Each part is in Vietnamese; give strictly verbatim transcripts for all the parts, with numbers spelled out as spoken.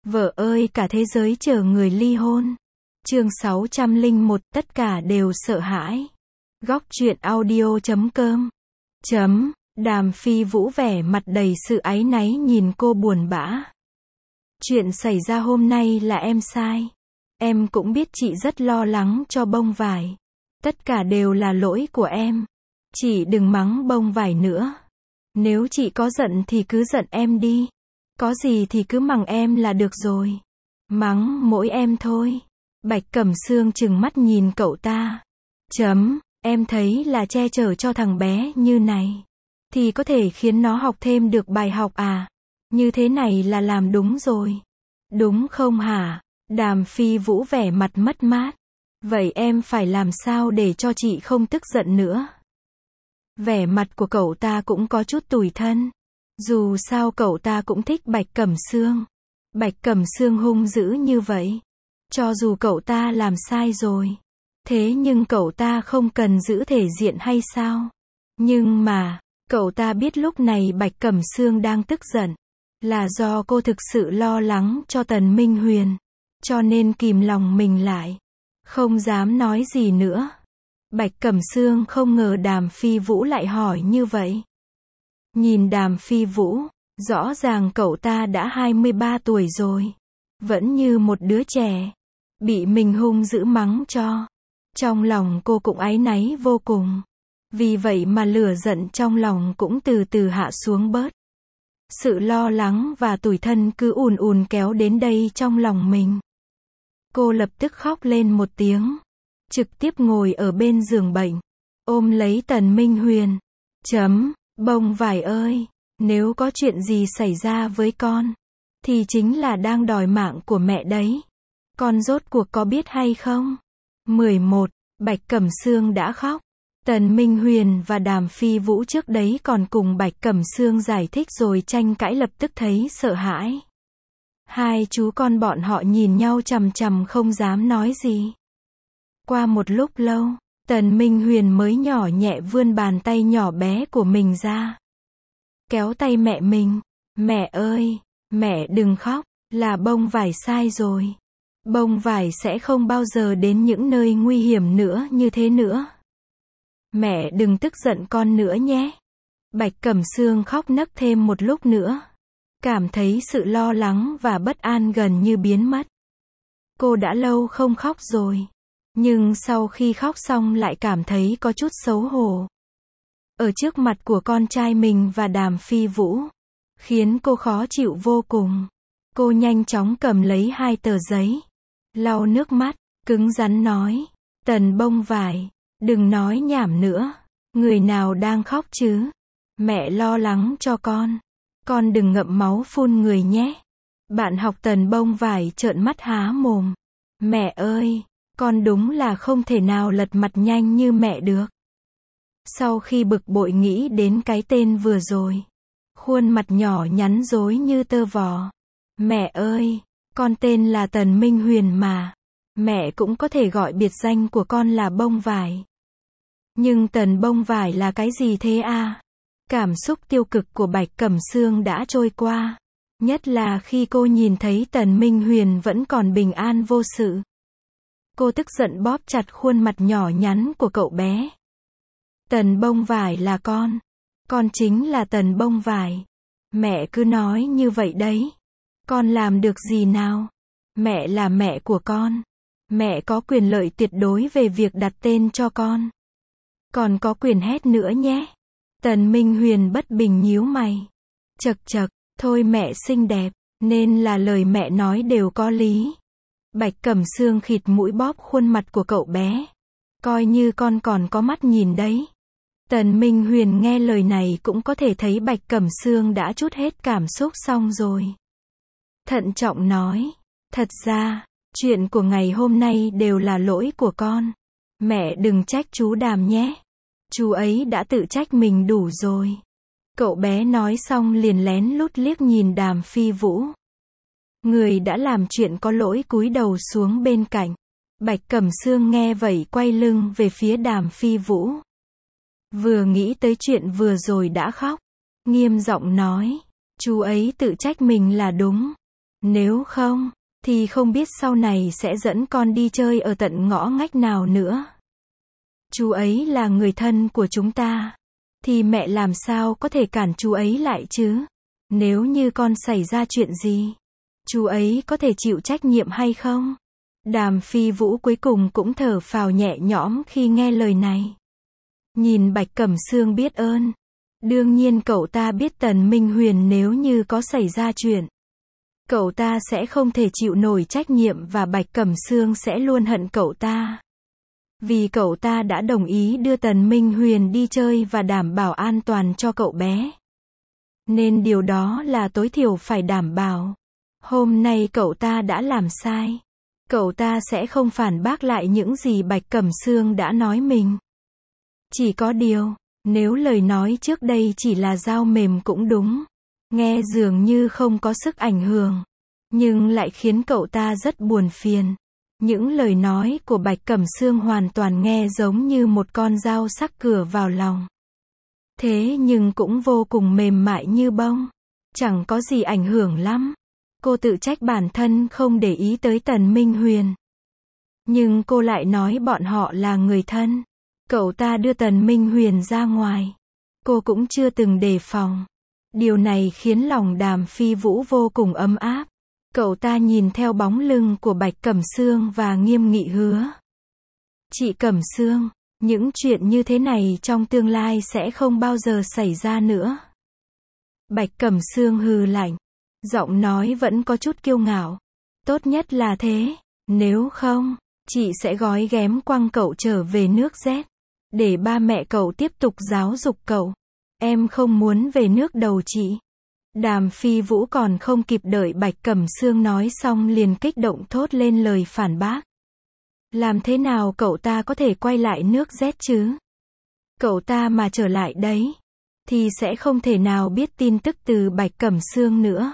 Vợ ơi cả thế giới chờ người ly hôn. Chương sáu trăm lẻ một, tất cả đều sợ hãi. Góc truyện audio chấm com. Chấm, Đàm Phi Vũ vẻ mặt đầy sự áy náy nhìn cô buồn bã. Chuyện xảy ra hôm nay là em sai. Em cũng biết chị rất lo lắng cho bông vải. Tất cả đều là lỗi của em. Chị đừng mắng bông vải nữa. Nếu chị có giận thì cứ giận em đi. Có gì thì cứ mắng em là được rồi. Mắng mỗi em thôi. Bạch Cẩm Sương trừng mắt nhìn cậu ta. Chấm, em thấy là che chở cho thằng bé như này thì có thể khiến nó học thêm được bài học à? Như thế này là làm đúng rồi. Đúng không hả? Đàm Phi Vũ vẻ mặt mất mát. Vậy em phải làm sao để cho chị không tức giận nữa? Vẻ mặt của cậu ta cũng có chút tủi thân. Dù sao cậu ta cũng thích Bạch Cẩm Sương. Bạch Cẩm Sương hung dữ như vậy. Cho dù cậu ta làm sai rồi. Thế nhưng cậu ta không cần giữ thể diện hay sao? Nhưng mà, cậu ta biết lúc này Bạch Cẩm Sương đang tức giận. Là do cô thực sự lo lắng cho Tần Minh Huyền. Cho nên kìm lòng mình lại. Không dám nói gì nữa. Bạch Cẩm Sương không ngờ Đàm Phi Vũ lại hỏi như vậy. Nhìn Đàm Phi Vũ, rõ ràng cậu ta đã hai mươi ba tuổi rồi. Vẫn như một đứa trẻ. Bị mình hung dữ mắng cho. Trong lòng cô cũng áy náy vô cùng. Vì vậy mà lửa giận trong lòng cũng từ từ hạ xuống bớt. Sự lo lắng và tủi thân cứ ùn ùn kéo đến đây trong lòng mình. Cô lập tức khóc lên một tiếng. Trực tiếp ngồi ở bên giường bệnh. Ôm lấy Tần Minh Huyền. Chấm, bông vải ơi. Nếu có chuyện gì xảy ra với con. Thì chính là đang đòi mạng của mẹ đấy. Con rốt cuộc có biết hay không? mười một. Bạch Cẩm Sương đã khóc. Tần Minh Huyền và Đàm Phi Vũ trước đấy còn cùng Bạch Cẩm Sương giải thích rồi tranh cãi lập tức thấy sợ hãi. Hai chú con bọn họ nhìn nhau chằm chằm không dám nói gì. Qua một lúc lâu, Tần Minh Huyền mới nhỏ nhẹ vươn bàn tay nhỏ bé của mình ra. Kéo tay mẹ mình. Mẹ ơi, mẹ đừng khóc, là bông vải sai rồi. Bông vải sẽ không bao giờ đến những nơi nguy hiểm nữa như thế nữa. Mẹ đừng tức giận con nữa nhé. Bạch Cẩm Sương khóc nấc thêm một lúc nữa. Cảm thấy sự lo lắng và bất an gần như biến mất. Cô đã lâu không khóc rồi. Nhưng sau khi khóc xong lại cảm thấy có chút xấu hổ. Ở trước mặt của con trai mình và Đàm Phi Vũ. Khiến cô khó chịu vô cùng. Cô nhanh chóng cầm lấy hai tờ giấy. Lau nước mắt, cứng rắn nói. Tần bông vải, đừng nói nhảm nữa. Người nào đang khóc chứ? Mẹ lo lắng cho con. Con đừng ngậm máu phun người nhé. Bạn học Tần bông vải trợn mắt há mồm. Mẹ ơi, con đúng là không thể nào lật mặt nhanh như mẹ được. Sau khi bực bội nghĩ đến cái tên vừa rồi. Khuôn mặt nhỏ nhắn rối như tơ vò. Mẹ ơi, con tên là Tần Minh Huyền mà. Mẹ cũng có thể gọi biệt danh của con là bông vải. Nhưng Tần bông vải là cái gì thế à? Cảm xúc tiêu cực của Bạch Cẩm Sương đã trôi qua. Nhất là khi cô nhìn thấy Tần Minh Huyền vẫn còn bình an vô sự. Cô tức giận bóp chặt khuôn mặt nhỏ nhắn của cậu bé. Tần bông vải là con. Con chính là Tần bông vải. Mẹ cứ nói như vậy đấy. Con làm được gì nào? Mẹ là mẹ của con. Mẹ có quyền lợi tuyệt đối về việc đặt tên cho con. Còn có quyền hét nữa nhé. Tần Minh Huyền bất bình nhíu mày. Chật chật, thôi mẹ xinh đẹp, nên là lời mẹ nói đều có lý. Bạch Cẩm Sương khịt mũi bóp khuôn mặt của cậu bé. Coi như con còn có mắt nhìn đấy. Tần Minh Huyền nghe lời này cũng có thể thấy Bạch Cẩm Sương đã trút hết cảm xúc xong rồi. Thận trọng nói. Thật ra, chuyện của ngày hôm nay đều là lỗi của con. Mẹ đừng trách chú Đàm nhé. Chú ấy đã tự trách mình đủ rồi. Cậu bé nói xong liền lén lút liếc nhìn Đàm Phi Vũ. Người đã làm chuyện có lỗi cúi đầu xuống bên cạnh. Bạch Cẩm Sương nghe vậy quay lưng về phía Đàm Phi Vũ. Vừa nghĩ tới chuyện vừa rồi đã khóc. Nghiêm giọng nói. Chú ấy tự trách mình là đúng. Nếu không, thì không biết sau này sẽ dẫn con đi chơi ở tận ngõ ngách nào nữa. Chú ấy là người thân của chúng ta, thì mẹ làm sao có thể cản chú ấy lại chứ? Nếu như con xảy ra chuyện gì, chú ấy có thể chịu trách nhiệm hay không? Đàm Phi Vũ cuối cùng cũng thở phào nhẹ nhõm khi nghe lời này. Nhìn Bạch Cẩm Sương biết ơn. Đương nhiên cậu ta biết Tần Minh Huyền nếu như có xảy ra chuyện, cậu ta sẽ không thể chịu nổi trách nhiệm và Bạch Cẩm Sương sẽ luôn hận cậu ta. Vì cậu ta đã đồng ý đưa Tần Minh Huyền đi chơi và đảm bảo an toàn cho cậu bé. Nên điều đó là tối thiểu phải đảm bảo. Hôm nay cậu ta đã làm sai. Cậu ta sẽ không phản bác lại những gì Bạch Cẩm Sương đã nói mình. Chỉ có điều, nếu lời nói trước đây chỉ là dao mềm cũng đúng. Nghe dường như không có sức ảnh hưởng, nhưng lại khiến cậu ta rất buồn phiền. Những lời nói của Bạch Cẩm Sương hoàn toàn nghe giống như một con dao sắc cửa vào lòng. Thế nhưng cũng vô cùng mềm mại như bông. Chẳng có gì ảnh hưởng lắm. Cô tự trách bản thân không để ý tới Tần Minh Huyền. Nhưng cô lại nói bọn họ là người thân. Cậu ta đưa Tần Minh Huyền ra ngoài. Cô cũng chưa từng đề phòng. Điều này khiến lòng Đàm Phi Vũ vô cùng ấm áp. Cậu ta nhìn theo bóng lưng của Bạch Cẩm Sương và nghiêm nghị hứa. Chị Cẩm Sương, những chuyện như thế này trong tương lai sẽ không bao giờ xảy ra nữa. Bạch Cẩm Sương hừ lạnh. Giọng nói vẫn có chút kiêu ngạo. Tốt nhất là thế. Nếu không, chị sẽ gói ghém quăng cậu trở về nước Z. Để ba mẹ cậu tiếp tục giáo dục cậu. Em không muốn về nước đầu chị. Đàm Phi Vũ còn không kịp đợi Bạch Cẩm Sương nói xong liền kích động thốt lên lời phản bác. Làm thế nào cậu ta có thể quay lại nước Z chứ? Cậu ta mà trở lại đấy, thì sẽ không thể nào biết tin tức từ Bạch Cẩm Sương nữa.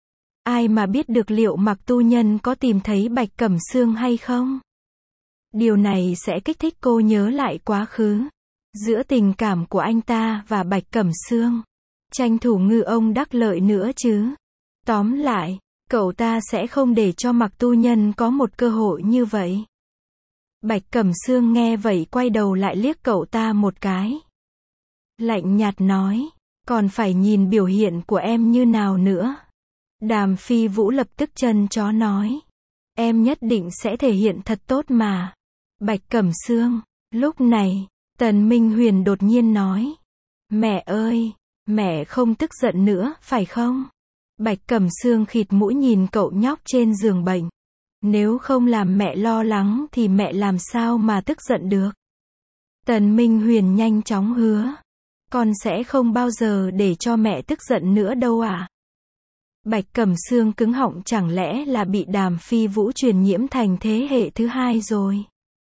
Ai mà biết được liệu Mạc Tu Nhân có tìm thấy Bạch Cẩm Sương hay không? Điều này sẽ kích thích cô nhớ lại quá khứ. Giữa tình cảm của anh ta và Bạch Cẩm Sương. Tranh thủ ngư ông đắc lợi nữa chứ. Tóm lại, cậu ta sẽ không để cho Mạc Tu Nhân có một cơ hội như vậy. Bạch Cẩm Sương nghe vậy quay đầu lại liếc cậu ta một cái. Lạnh nhạt nói, còn phải nhìn biểu hiện của em như nào nữa. Đàm Phi Vũ lập tức chân chó nói. Em nhất định sẽ thể hiện thật tốt mà. Bạch Cẩm Sương, lúc này, Tần Minh Huyền đột nhiên nói. Mẹ ơi, mẹ không tức giận nữa, phải không? Bạch Cẩm Sương khịt mũi nhìn cậu nhóc trên giường bệnh. Nếu không làm mẹ lo lắng thì mẹ làm sao mà tức giận được? Tần Minh Huyền nhanh chóng hứa. Con sẽ không bao giờ để cho mẹ tức giận nữa đâu à? Bạch Cẩm Sương cứng họng, chẳng lẽ là bị Đàm Phi Vũ truyền nhiễm thành thế hệ thứ hai rồi?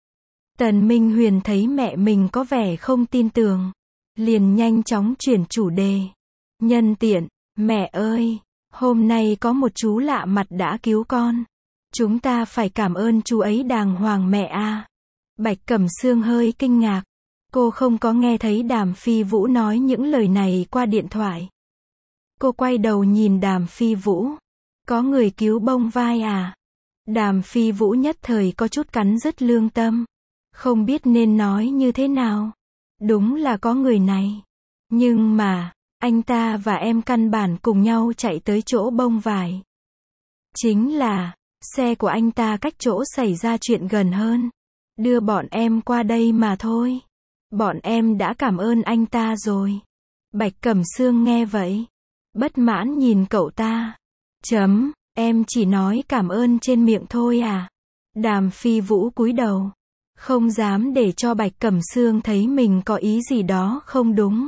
Tần Minh Huyền thấy mẹ mình có vẻ không tin tưởng, liền nhanh chóng chuyển chủ đề. Nhân tiện, mẹ ơi, hôm nay có một chú lạ mặt đã cứu con. Chúng ta phải cảm ơn chú ấy đàng hoàng mẹ à. Bạch Cẩm Sương hơi kinh ngạc. Cô không có nghe thấy Đàm Phi Vũ nói những lời này qua điện thoại. Cô quay đầu nhìn Đàm Phi Vũ. Có người cứu bông vai à? Đàm Phi Vũ nhất thời có chút cắn rứt lương tâm. Không biết nên nói như thế nào. Đúng là có người này. Nhưng mà, anh ta và em căn bản cùng nhau chạy tới chỗ bông vải. Chính là, xe của anh ta cách chỗ xảy ra chuyện gần hơn. Đưa bọn em qua đây mà thôi. Bọn em đã cảm ơn anh ta rồi. Bạch Cẩm Sương nghe vậy. Bất mãn nhìn cậu ta. Chấm, em chỉ nói cảm ơn trên miệng thôi à? Đàm Phi Vũ cúi đầu. Không dám để cho Bạch Cẩm Sương thấy mình có ý gì đó không đúng.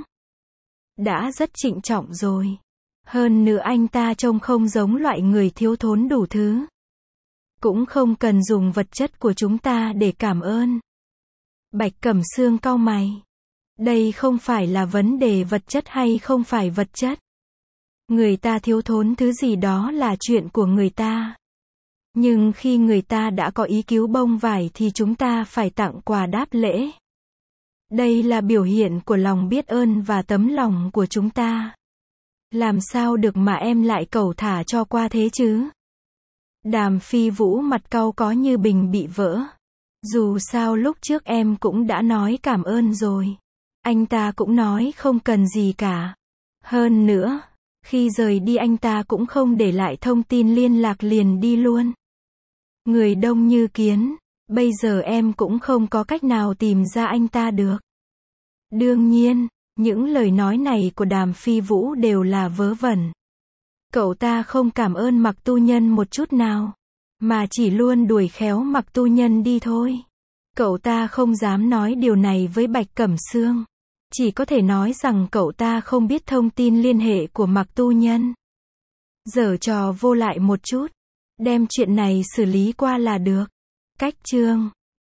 Đã rất trịnh trọng rồi. Hơn nữa anh ta trông không giống loại người thiếu thốn đủ thứ. Cũng không cần dùng vật chất của chúng ta để cảm ơn. Bạch Cẩm Sương cau mày. Đây không phải là vấn đề vật chất hay không phải vật chất. Người ta thiếu thốn thứ gì đó là chuyện của người ta. Nhưng khi người ta đã có ý cứu bông vải thì chúng ta phải tặng quà đáp lễ. Đây là biểu hiện của lòng biết ơn và tấm lòng của chúng ta. Làm sao được mà em lại cẩu thả cho qua thế chứ? Đàm Phi Vũ mặt cau có như bình bị vỡ. Dù sao lúc trước em cũng đã nói cảm ơn rồi. Anh ta cũng nói không cần gì cả. Hơn nữa, khi rời đi anh ta cũng không để lại thông tin liên lạc liền đi luôn. Người đông như kiến, bây giờ em cũng không có cách nào tìm ra anh ta được. Đương nhiên, những lời nói này của Đàm Phi Vũ đều là vớ vẩn. Cậu ta không cảm ơn Mạc Tu Nhân một chút nào, mà chỉ luôn đuổi khéo Mạc Tu Nhân đi thôi. Cậu ta không dám nói điều này với Bạch Cẩm Sương, chỉ có thể nói rằng cậu ta không biết thông tin liên hệ của Mạc Tu Nhân. Giở trò vô lại một chút, đem chuyện này xử lý qua là được. Cách chương